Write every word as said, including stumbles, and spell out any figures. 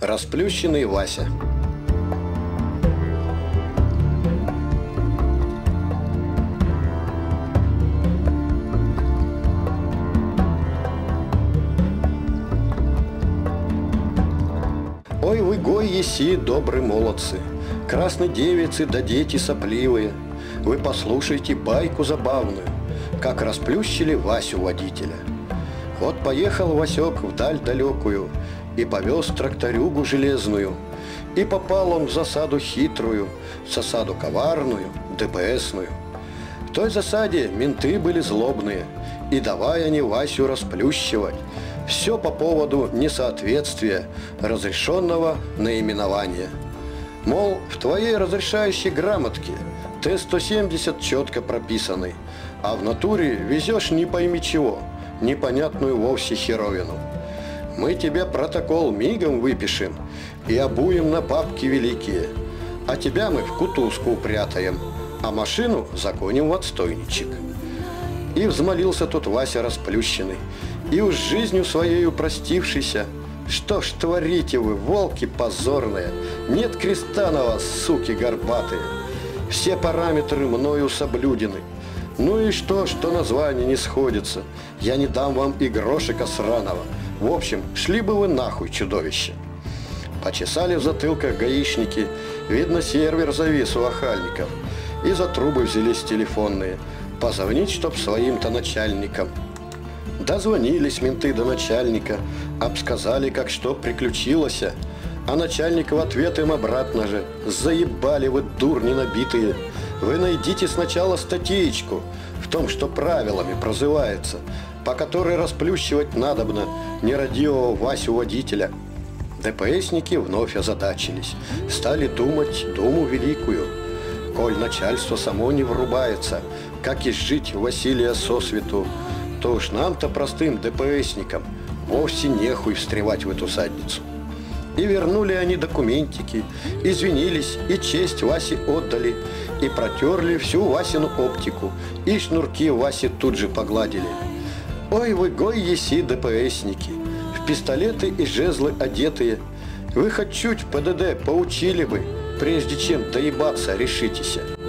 Расплющенный Вася. Ой, вы гой еси, добрые молодцы, красные девицы да дети сопливые, вы послушайте байку забавную, как расплющили Васю водителя. Вот поехал Васек вдаль далекую и повез тракторюгу железную, и попал он в засаду хитрую, в засаду коварную, ДПСную. В той засаде менты были злобные, и давай они Васю расплющивать. Все по поводу несоответствия разрешенного наименования. Мол, в твоей разрешающей грамотке Т сто семьдесят четко прописанный, а в натуре везешь не пойми чего, непонятную вовсе херовину. Мы тебе протокол мигом выпишем и обуем на папки великие, а тебя мы в кутузку упрятаем, а машину загоним в отстойничек. И взмолился тут Вася расплющенный, и уж жизнью своею простившийся: что ж творите вы, волки позорные, нет креста на вас, суки горбатые, все параметры мною соблюдены. Ну и что, что название не сходится, я не дам вам и грошика сраного. В общем, шли бы вы нахуй, чудовище. Почесали в затылках гаишники, видно, сервер завис у охальников, и за трубы взялись телефонные, позвонить, чтоб своим-то начальникам. Дозвонились менты до начальника, обсказали, как что приключилось, а начальник в ответ им обратно же: заебали вы, дурни набитые, вы найдите сначала статейку в том, что правилами прозывается, по которой расплющивать надобно нерадивого Васю водителя. ДПСники вновь озадачились, стали думать думу великую. Коль начальство само не врубается, как изжить Василия сосвету, то уж нам-то, простым ДПСникам, вовсе нехуй встревать в эту садницу. И вернули они документики, извинились и честь Васе отдали, и протерли всю Васину оптику, и шнурки Васе тут же погладили. Ой, вы гой еси, ДПСники, в пистолеты и жезлы одетые, вы хоть чуть ПДД поучили бы, прежде чем доебаться решитесь.